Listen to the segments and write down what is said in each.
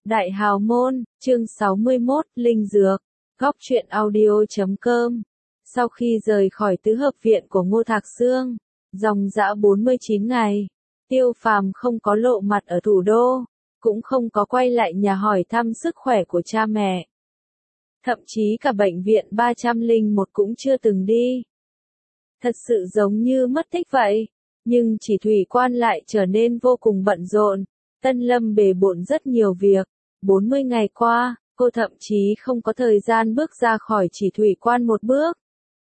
Đại Hào Môn, chương 61, Linh Dược, Góc truyện audio.com. Sau khi rời khỏi tứ hợp viện của Ngô Thạc Sương, dòng dã 49 ngày, Tiêu Phàm không có lộ mặt ở thủ đô, cũng không có quay lại nhà hỏi thăm sức khỏe của cha mẹ. Thậm chí cả bệnh viện 301 cũng chưa từng đi. Thật sự giống như mất tích vậy, nhưng chỉ thủy quan lại trở nên vô cùng bận rộn. Tân Lâm bề bộn rất nhiều việc, 40 ngày qua, cô thậm chí không có thời gian bước ra khỏi chỉ thủy quan một bước.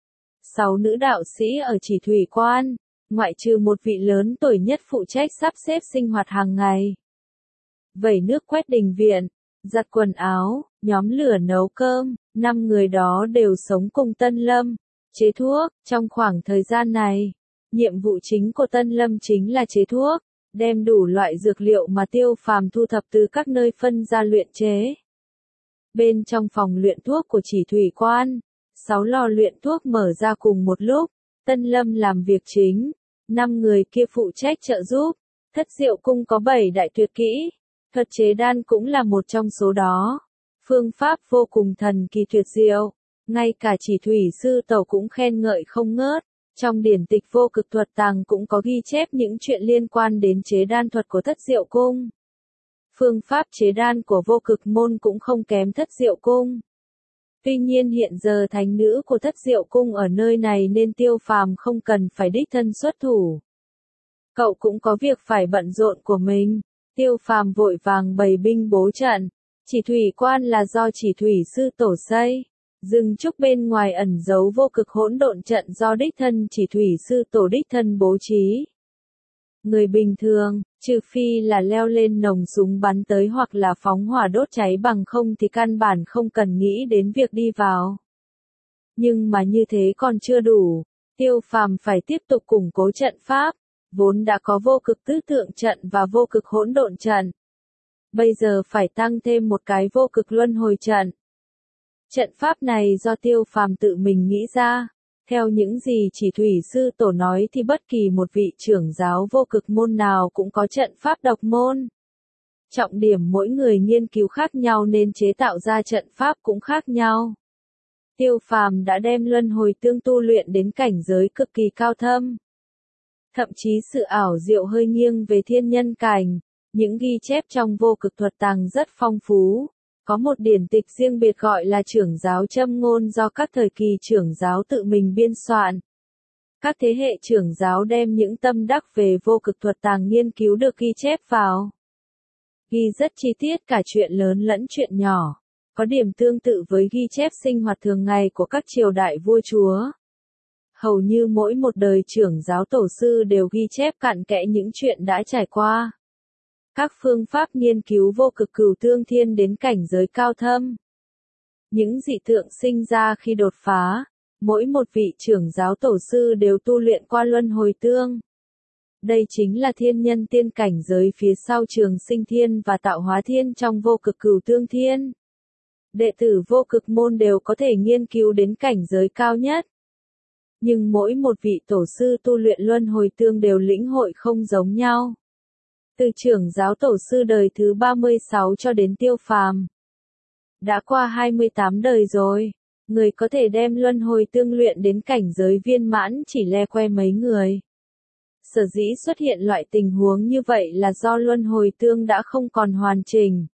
6 nữ đạo sĩ ở chỉ thủy quan, ngoại trừ một vị lớn tuổi nhất phụ trách sắp xếp sinh hoạt hàng ngày. Vẩy nước quét đình viện, giặt quần áo, nhóm lửa nấu cơm, 5 người đó đều sống cùng Tân Lâm, chế thuốc. Trong khoảng thời gian này, nhiệm vụ chính của Tân Lâm chính là chế thuốc, đem đủ loại dược liệu mà Tiêu Phàm thu thập từ các nơi phân ra luyện chế. Bên trong phòng luyện thuốc của chỉ thủy quan, 6 lò luyện thuốc mở ra cùng một lúc, Tân Lâm làm việc chính, 5 người kia phụ trách trợ giúp. Thất Diệu Cung có 7 đại tuyệt kỹ, thuật chế đan cũng là một trong số đó. Phương pháp vô cùng thần kỳ tuyệt diệu, ngay cả chỉ thủy sư tẩu cũng khen ngợi không ngớt. Trong điển tịch Vô Cực Thuật Tàng cũng có ghi chép những chuyện liên quan đến chế đan thuật của Thất Diệu Cung. Phương pháp chế đan của Vô Cực Môn cũng không kém Thất Diệu Cung. Tuy nhiên hiện giờ thánh nữ của Thất Diệu Cung ở nơi này nên Tiêu Phàm không cần phải đích thân xuất thủ. Cậu cũng có việc phải bận rộn của mình. Tiêu Phàm vội vàng bày binh bố trận. Chỉ thủy quan là do chỉ thủy sư tổ xây. Rừng trúc bên ngoài ẩn giấu vô cực hỗn độn trận do đích thân chỉ thủy sư tổ đích thân bố trí. Người bình thường, trừ phi là leo lên nòng súng bắn tới hoặc là phóng hỏa đốt cháy, bằng không thì căn bản không cần nghĩ đến việc đi vào. Nhưng mà như thế còn chưa đủ, Tiêu Phàm phải tiếp tục củng cố trận pháp, vốn đã có vô cực tứ tượng trận và vô cực hỗn độn trận. Bây giờ phải tăng thêm một cái vô cực luân hồi trận. Trận pháp này do Tiêu Phàm tự mình nghĩ ra. Theo những gì chỉ thủy sư tổ nói thì bất kỳ một vị trưởng giáo vô cực môn nào cũng có trận pháp độc môn. Trọng điểm mỗi người nghiên cứu khác nhau nên chế tạo ra trận pháp cũng khác nhau. Tiêu Phàm đã đem luân hồi tương tu luyện đến cảnh giới cực kỳ cao thâm. Thậm chí sự ảo diệu hơi nghiêng về thiên nhân cảnh, những ghi chép trong Vô Cực Thuật Tàng rất phong phú. Có một điển tịch riêng biệt gọi là trưởng giáo châm ngôn do các thời kỳ trưởng giáo tự mình biên soạn. Các thế hệ trưởng giáo đem những tâm đắc về Vô Cực Thuật Tàng nghiên cứu được ghi chép vào. Ghi rất chi tiết cả chuyện lớn lẫn chuyện nhỏ, có điểm tương tự với ghi chép sinh hoạt thường ngày của các triều đại vua chúa. Hầu như mỗi một đời trưởng giáo tổ sư đều ghi chép cặn kẽ những chuyện đã trải qua. Các phương pháp nghiên cứu vô cực cửu tương thiên đến cảnh giới cao thâm. Những dị tượng sinh ra khi đột phá, mỗi một vị trưởng giáo tổ sư đều tu luyện qua luân hồi tương. Đây chính là thiên nhân tiên cảnh giới phía sau trường sinh thiên và tạo hóa thiên trong vô cực cửu tương thiên. Đệ tử vô cực môn đều có thể nghiên cứu đến cảnh giới cao nhất. Nhưng mỗi một vị tổ sư tu luyện luân hồi tương đều lĩnh hội không giống nhau. Từ trưởng giáo tổ sư đời thứ 36 cho đến Tiêu Phàm. Đã qua 28 đời rồi, người có thể đem luân hồi tương luyện đến cảnh giới viên mãn chỉ le que mấy người. Sở dĩ xuất hiện loại tình huống như vậy là do luân hồi tương đã không còn hoàn chỉnh.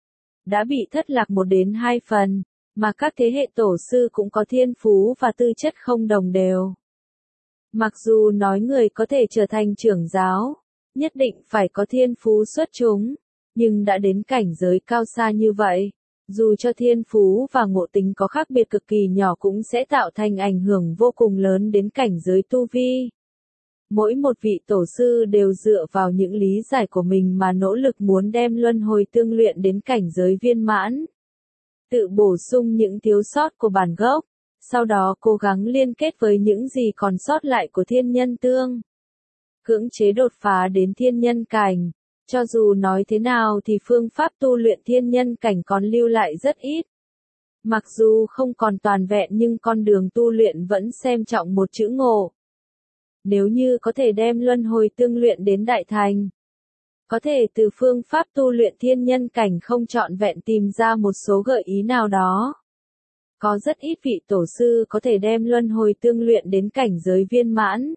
Đã bị thất lạc 1 đến 2 phần, mà các thế hệ tổ sư cũng có thiên phú và tư chất không đồng đều. Mặc dù nói người có thể trở thành trưởng giáo, nhất định phải có thiên phú xuất chúng, nhưng đã đến cảnh giới cao xa như vậy, dù cho thiên phú và ngộ tính có khác biệt cực kỳ nhỏ cũng sẽ tạo thành ảnh hưởng vô cùng lớn đến cảnh giới tu vi. Mỗi một vị tổ sư đều dựa vào những lý giải của mình mà nỗ lực muốn đem luân hồi tương luyện đến cảnh giới viên mãn. Tự bổ sung những thiếu sót của bản gốc, sau đó cố gắng liên kết với những gì còn sót lại của thiên nhân tương. Cưỡng chế đột phá đến thiên nhân cảnh, cho dù nói thế nào thì phương pháp tu luyện thiên nhân cảnh còn lưu lại rất ít. Mặc dù không còn toàn vẹn nhưng con đường tu luyện vẫn xem trọng một chữ ngộ. Nếu như có thể đem luân hồi tương luyện đến đại thành, Có thể từ phương pháp tu luyện thiên nhân cảnh không trọn vẹn tìm ra một số gợi ý nào đó. Có rất ít vị tổ sư có thể đem luân hồi tương luyện đến cảnh giới viên mãn.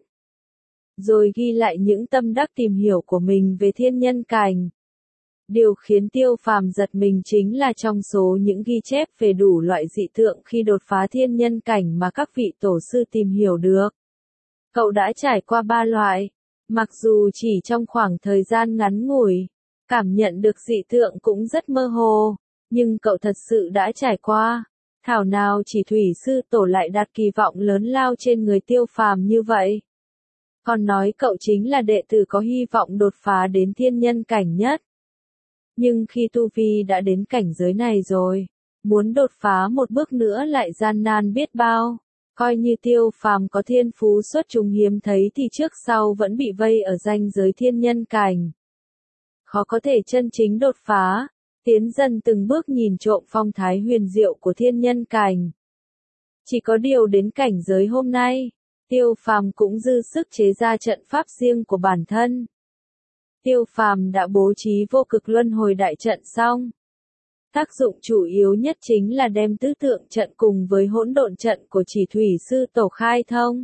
Rồi ghi lại những tâm đắc tìm hiểu của mình về thiên nhân cảnh. Điều khiến Tiêu Phàm giật mình chính là trong số những ghi chép về đủ loại dị tượng khi đột phá thiên nhân cảnh mà các vị tổ sư tìm hiểu được. Cậu đã trải qua 3 loại. Mặc dù chỉ trong khoảng thời gian ngắn ngủi, cảm nhận được dị tượng cũng rất mơ hồ, nhưng cậu thật sự đã trải qua. Thảo nào chỉ Thủy sư tổ lại đặt kỳ vọng lớn lao trên người Tiêu Phàm như vậy. Còn nói cậu chính là đệ tử có hy vọng đột phá đến thiên nhân cảnh nhất. Nhưng khi tu vi đã đến cảnh giới này rồi, muốn đột phá một bước nữa lại gian nan biết bao. Coi như Tiêu Phàm có thiên phú xuất chúng hiếm thấy thì trước sau vẫn bị vây ở ranh giới thiên nhân cảnh. Khó có thể chân chính đột phá, tiến dần từng bước nhìn trộm phong thái huyền diệu của thiên nhân cảnh. Chỉ có điều đến cảnh giới hôm nay, Tiêu Phàm cũng dư sức chế ra trận pháp riêng của bản thân. Tiêu Phàm đã bố trí vô cực luân hồi đại trận xong. Tác dụng chủ yếu nhất chính là đem tứ tượng trận cùng với hỗn độn trận của chỉ Thủy sư tổ khai thông.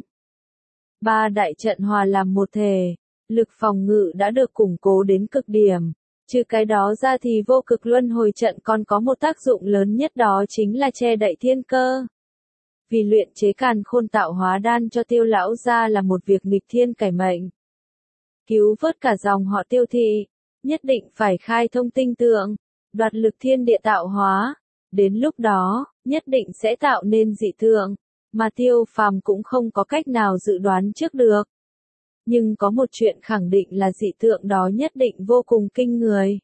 3 đại trận hòa làm một thể, lực phòng ngự đã được củng cố đến cực điểm. Trừ cái đó ra thì vô cực luân hồi trận còn có một tác dụng lớn nhất, đó chính là che đậy thiên cơ. Vì luyện chế càn khôn tạo hóa đan cho Tiêu lão gia là một việc nghịch thiên cải mệnh. Cứu vớt cả dòng họ Tiêu thị, nhất định phải khai thông tinh tượng, đoạt lực thiên địa tạo hóa. Đến lúc đó, nhất định sẽ tạo nên dị tượng, mà Tiêu Phàm cũng không có cách nào dự đoán trước được. Nhưng có một chuyện khẳng định là dị tượng đó nhất định vô cùng kinh người.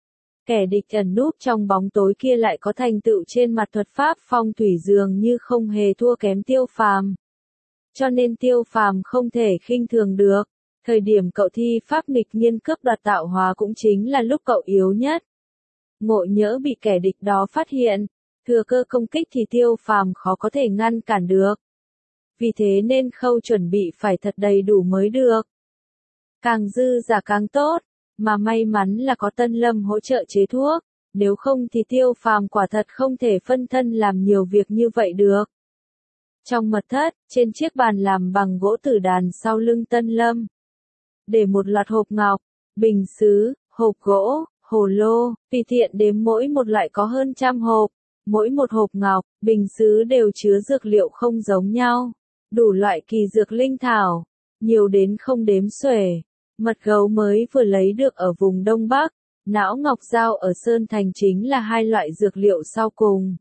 Kẻ địch ẩn núp trong bóng tối kia lại có thành tựu trên mặt thuật pháp phong thủy dường như không hề thua kém Tiêu Phàm. Cho nên Tiêu Phàm không thể khinh thường được. Thời điểm cậu thi pháp nghịch nhiên cướp đoạt tạo hóa cũng chính là lúc cậu yếu nhất. Ngộ nhỡ bị kẻ địch đó phát hiện, thừa cơ công kích thì Tiêu Phàm khó có thể ngăn cản được. Vì thế nên khâu chuẩn bị phải thật đầy đủ mới được. Càng dư giả càng tốt, mà may mắn là có Tân Lâm hỗ trợ chế thuốc, nếu không thì Tiêu Phàm quả thật không thể phân thân làm nhiều việc như vậy được. Trong mật thất, trên chiếc bàn làm bằng gỗ tử đàn sau lưng Tân Lâm, để một loạt hộp ngọc, bình sứ, hộp gỗ, hồ lô, tùy tiện đếm mỗi một loại có hơn 100 hộp. Mỗi một hộp ngọc, bình sứ đều chứa dược liệu không giống nhau, đủ loại kỳ dược linh thảo, nhiều đến không đếm xuể. Mật gấu mới vừa lấy được ở vùng Đông Bắc, não ngọc dao ở Sơn Thành chính là 2 loại dược liệu sau cùng.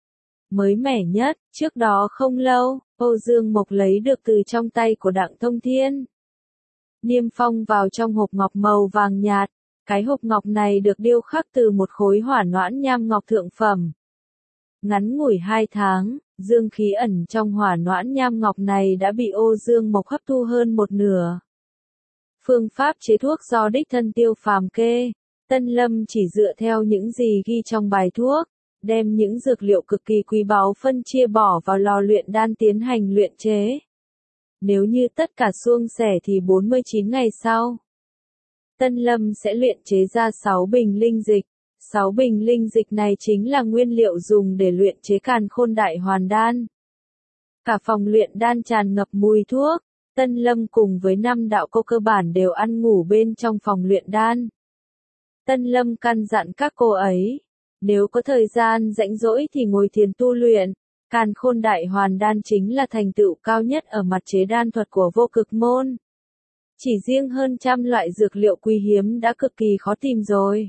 Mới mẻ nhất, trước đó không lâu, Âu Dương Mộc lấy được từ trong tay của Đặng Thông Thiên. Niêm phong vào trong hộp ngọc màu vàng nhạt, cái hộp ngọc này được điêu khắc từ một khối hỏa noãn nham ngọc thượng phẩm. Ngắn ngủi 2 tháng, dương khí ẩn trong hỏa noãn nham ngọc này đã bị Âu Dương Mộc hấp thu hơn một nửa. Phương pháp chế thuốc do đích thân Tiêu Phàm kê, Tân Lâm chỉ dựa theo những gì ghi trong bài thuốc, đem những dược liệu cực kỳ quý báu phân chia bỏ vào lò luyện đan tiến hành luyện chế. Nếu như tất cả suôn sẻ thì 49 ngày sau, Tân Lâm sẽ luyện chế ra 6 bình linh dịch. 6 bình linh dịch này chính là nguyên liệu dùng để luyện chế càn khôn đại hoàn đan. Cả phòng luyện đan tràn ngập mùi thuốc, Tân Lâm cùng với 5 đạo cô cơ bản đều ăn ngủ bên trong phòng luyện đan. Tân Lâm căn dặn các cô ấy, nếu có thời gian rảnh rỗi thì ngồi thiền tu luyện. Càn khôn đại hoàn đan chính là thành tựu cao nhất ở mặt chế đan thuật của vô cực môn. Chỉ riêng hơn 100 loại dược liệu quý hiếm đã cực kỳ khó tìm rồi.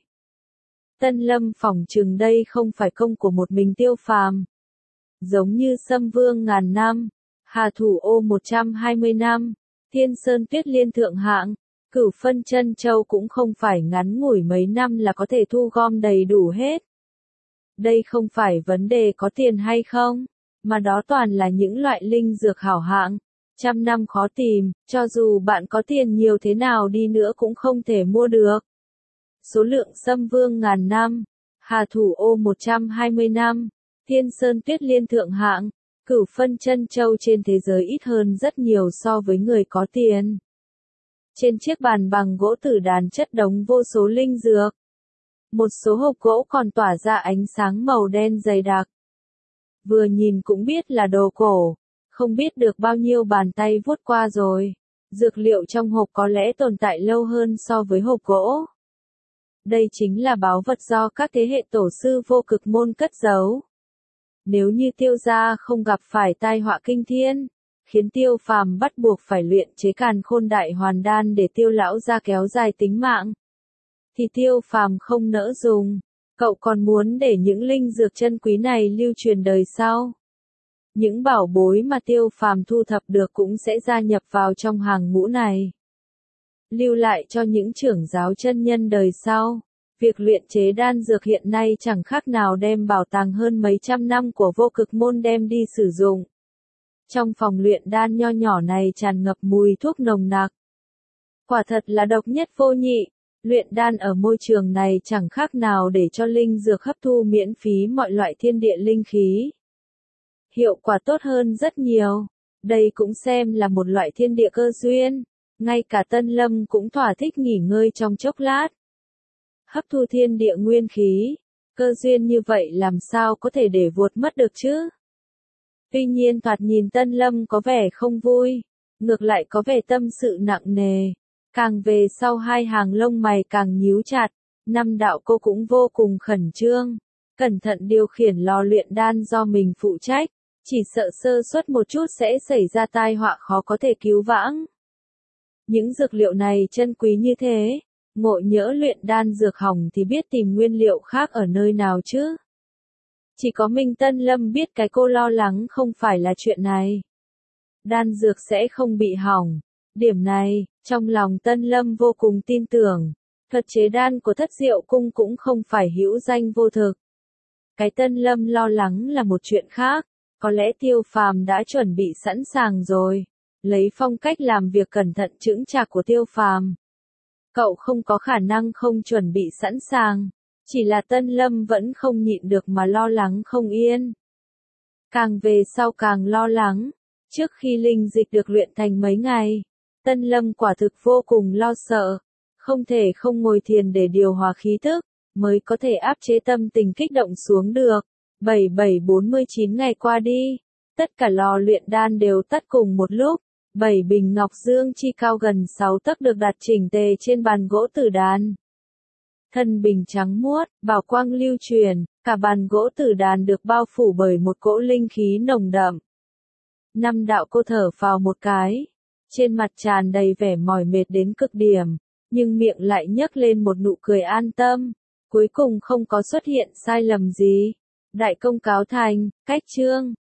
Tân Lâm phỏng chừng đây không phải công của một mình Tiêu Phàm. Giống như Sâm Vương ngàn năm, Hà Thủ Ô 120 năm, Thiên Sơn Tuyết Liên thượng hạng, Cửu Phân Chân Châu cũng không phải ngắn ngủi mấy năm là có thể thu gom đầy đủ hết. Đây không phải vấn đề có tiền hay không, mà đó toàn là những loại linh dược hảo hạng, 100 năm khó tìm, cho dù bạn có tiền nhiều thế nào đi nữa cũng không thể mua được. Số lượng Sâm Vương ngàn năm, Hà Thủ Ô 120 năm, Thiên Sơn Tuyết Liên thượng hạng, Cửu Phân Chân Châu trên thế giới ít hơn rất nhiều so với người có tiền. Trên chiếc bàn bằng gỗ tử đàn chất đống vô số linh dược. Một số hộp gỗ còn tỏa ra ánh sáng màu đen dày đặc. Vừa nhìn cũng biết là đồ cổ, không biết được bao nhiêu bàn tay vuốt qua rồi. Dược liệu trong hộp có lẽ tồn tại lâu hơn so với hộp gỗ. Đây chính là báu vật do các thế hệ tổ sư vô cực môn cất giấu. Nếu như Tiêu gia không gặp phải tai họa kinh thiên, khiến Tiêu Phàm bắt buộc phải luyện chế Càn Khôn Đại Hoàn Đan để Tiêu lão gia kéo dài tính mạng, thì Tiêu Phàm không nỡ dùng. Cậu còn muốn để những linh dược chân quý này lưu truyền đời sau. Những bảo bối mà Tiêu Phàm thu thập được cũng sẽ gia nhập vào trong hàng ngũ này. Lưu lại cho những trưởng giáo chân nhân đời sau. Việc luyện chế đan dược hiện nay chẳng khác nào đem bảo tàng hơn mấy trăm năm của vô cực môn đem đi sử dụng. Trong phòng luyện đan nho nhỏ này tràn ngập mùi thuốc nồng nặc. Quả thật là độc nhất vô nhị. Luyện đan ở môi trường này chẳng khác nào để cho linh dược hấp thu miễn phí mọi loại thiên địa linh khí. Hiệu quả tốt hơn rất nhiều. Đây cũng xem là một loại thiên địa cơ duyên. Ngay cả Tân Lâm cũng thỏa thích nghỉ ngơi trong chốc lát. Hấp thu thiên địa nguyên khí. Cơ duyên như vậy làm sao có thể để vuột mất được chứ? Tuy nhiên thoạt nhìn Tân Lâm có vẻ không vui. Ngược lại có vẻ tâm sự nặng nề. Càng về sau hai hàng lông mày càng nhíu chặt. Năm đạo cô cũng vô cùng khẩn trương. Cẩn thận điều khiển lò luyện đan do mình phụ trách. Chỉ sợ sơ suất một chút sẽ xảy ra tai họa khó có thể cứu vãng. Những dược liệu này chân quý như thế. Ngộ nhỡ luyện đan dược hỏng thì biết tìm nguyên liệu khác ở nơi nào chứ. Chỉ có mình Tân Lâm biết cái cô lo lắng không phải là chuyện này. Đan dược sẽ không bị hỏng. Điểm này, trong lòng Tân Lâm vô cùng tin tưởng. Thuật chế đan của Thất Diệu Cung cũng không phải hữu danh vô thực. Cái Tân Lâm lo lắng là một chuyện khác. Có lẽ Tiêu Phàm đã chuẩn bị sẵn sàng rồi. Lấy phong cách làm việc cẩn thận chững chạc của Tiêu Phàm, cậu không có khả năng không chuẩn bị sẵn sàng. Chỉ là Tân Lâm vẫn không nhịn được mà lo lắng không yên. Càng về sau càng lo lắng. Trước khi linh dịch được luyện thành mấy ngày, Tân Lâm quả thực vô cùng lo sợ. Không thể không ngồi thiền để điều hòa khí thức, mới có thể áp chế tâm tình kích động xuống được. 4749 ngày qua đi, tất cả lò luyện đan đều tắt cùng một lúc. 7 bình ngọc dương chi cao gần 6 tấc được đặt chỉnh tề trên bàn gỗ tử đàn. Thân bình trắng muốt, bảo quang lưu truyền, cả bàn gỗ tử đàn được bao phủ bởi một cỗ linh khí nồng đậm. Năm đạo cô thở phào một cái, trên mặt tràn đầy vẻ mỏi mệt đến cực điểm, nhưng miệng lại nhấc lên một nụ cười an tâm, cuối cùng không có xuất hiện sai lầm gì. Đại công cáo thành, cách chương